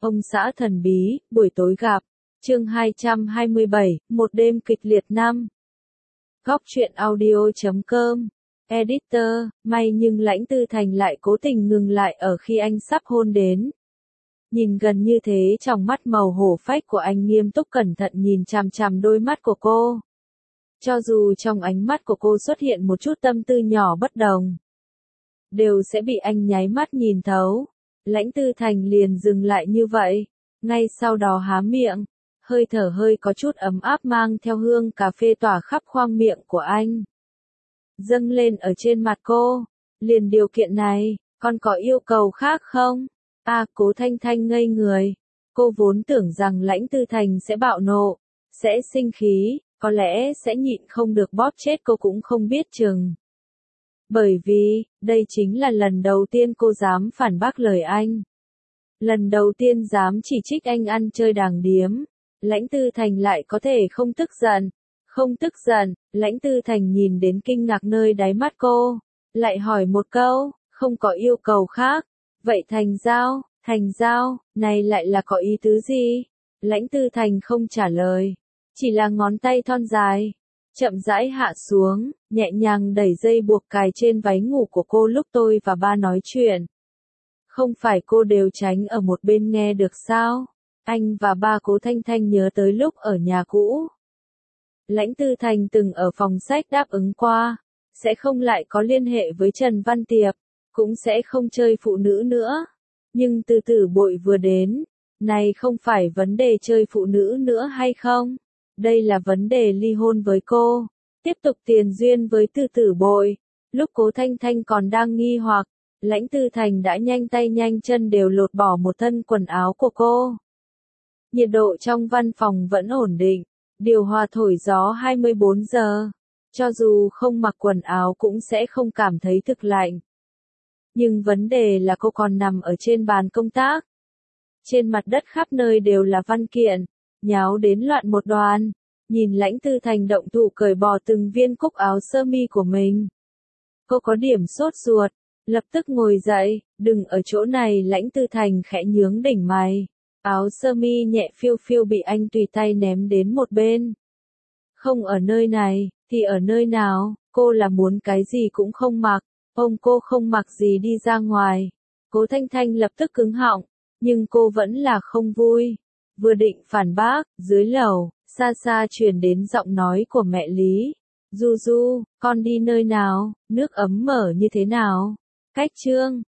Ông xã thần bí, buổi tối gặp. Chương 227, một đêm kịch liệt năm. Góc truyện audio.com. Editor, may nhưng Lãnh Tư Thành lại cố tình ngừng lại ở khi anh sắp hôn đến. Nhìn gần như thế, trong mắt màu hổ phách của anh nghiêm túc cẩn thận nhìn chằm chằm đôi mắt của cô. Cho dù trong ánh mắt của cô xuất hiện một chút tâm tư nhỏ bất đồng, đều sẽ bị anh nháy mắt nhìn thấu. Lãnh Tư Thành liền dừng lại như vậy, ngay sau đó há miệng, hơi thở hơi có chút ấm áp mang theo hương cà phê tỏa khắp khoang miệng của anh, dâng lên ở trên mặt cô. Liền điều kiện này, con có yêu cầu khác không? Cố Thanh Thanh ngây người. Cô vốn tưởng rằng Lãnh Tư Thành sẽ bạo nộ, sẽ sinh khí, có lẽ sẽ nhịn không được bóp chết cô cũng không biết chừng. Bởi vì, đây chính là lần đầu tiên cô dám phản bác lời anh. Lần đầu tiên dám chỉ trích anh ăn chơi đàng điếm. Lãnh Tư Thành lại có thể không tức giận. Không tức giận, Lãnh Tư Thành nhìn đến kinh ngạc nơi đáy mắt cô. Lại hỏi một câu, không có yêu cầu khác. Vậy thành giao, này lại là có ý tứ gì? Lãnh Tư Thành không trả lời. Chỉ là ngón tay thon dài, chậm rãi hạ xuống, nhẹ nhàng đẩy dây buộc cài trên váy ngủ của cô lúc tôi và ba nói chuyện. Không phải cô đều tránh ở một bên nghe được sao? Anh và ba Cố Thanh Thanh nhớ tới lúc ở nhà cũ. Lãnh Tư Thành từng ở phòng sách đáp ứng qua, sẽ không lại có liên hệ với Trần Văn Tiệp, cũng sẽ không chơi phụ nữ nữa. Nhưng từ tử bội vừa đến, này không phải vấn đề chơi phụ nữ nữa hay không? Đây là vấn đề ly hôn với cô, tiếp tục tiền duyên với từ tử bội. Lúc Cố Thanh Thanh còn đang nghi hoặc, Lãnh Tư Thành đã nhanh tay nhanh chân đều lột bỏ một thân quần áo của cô. Nhiệt độ trong văn phòng vẫn ổn định, điều hòa thổi gió 24 giờ, cho dù không mặc quần áo cũng sẽ không cảm thấy thực lạnh. Nhưng vấn đề là cô còn nằm ở trên bàn công tác. Trên mặt đất khắp nơi đều là văn kiện, nháo đến loạn một đoàn. Nhìn Lãnh Tư Thành động thủ cởi bỏ từng viên cúc áo sơ mi của mình, cô có điểm sốt ruột, lập tức ngồi dậy. Đừng ở chỗ này. Lãnh Tư Thành khẽ nhướng đỉnh mày. Áo sơ mi nhẹ phiêu phiêu bị anh tùy tay ném đến một bên. Không ở nơi này, thì ở nơi nào? Cô là muốn cái gì cũng không mặc. Cô không mặc gì đi ra ngoài. Cố Thanh Thanh lập tức cứng họng, nhưng cô vẫn là không vui. Vừa định phản bác, dưới lầu, xa xa truyền đến giọng nói của mẹ Lý. Du Du, con đi nơi nào? Nước ấm mở như thế nào? Cách Trương,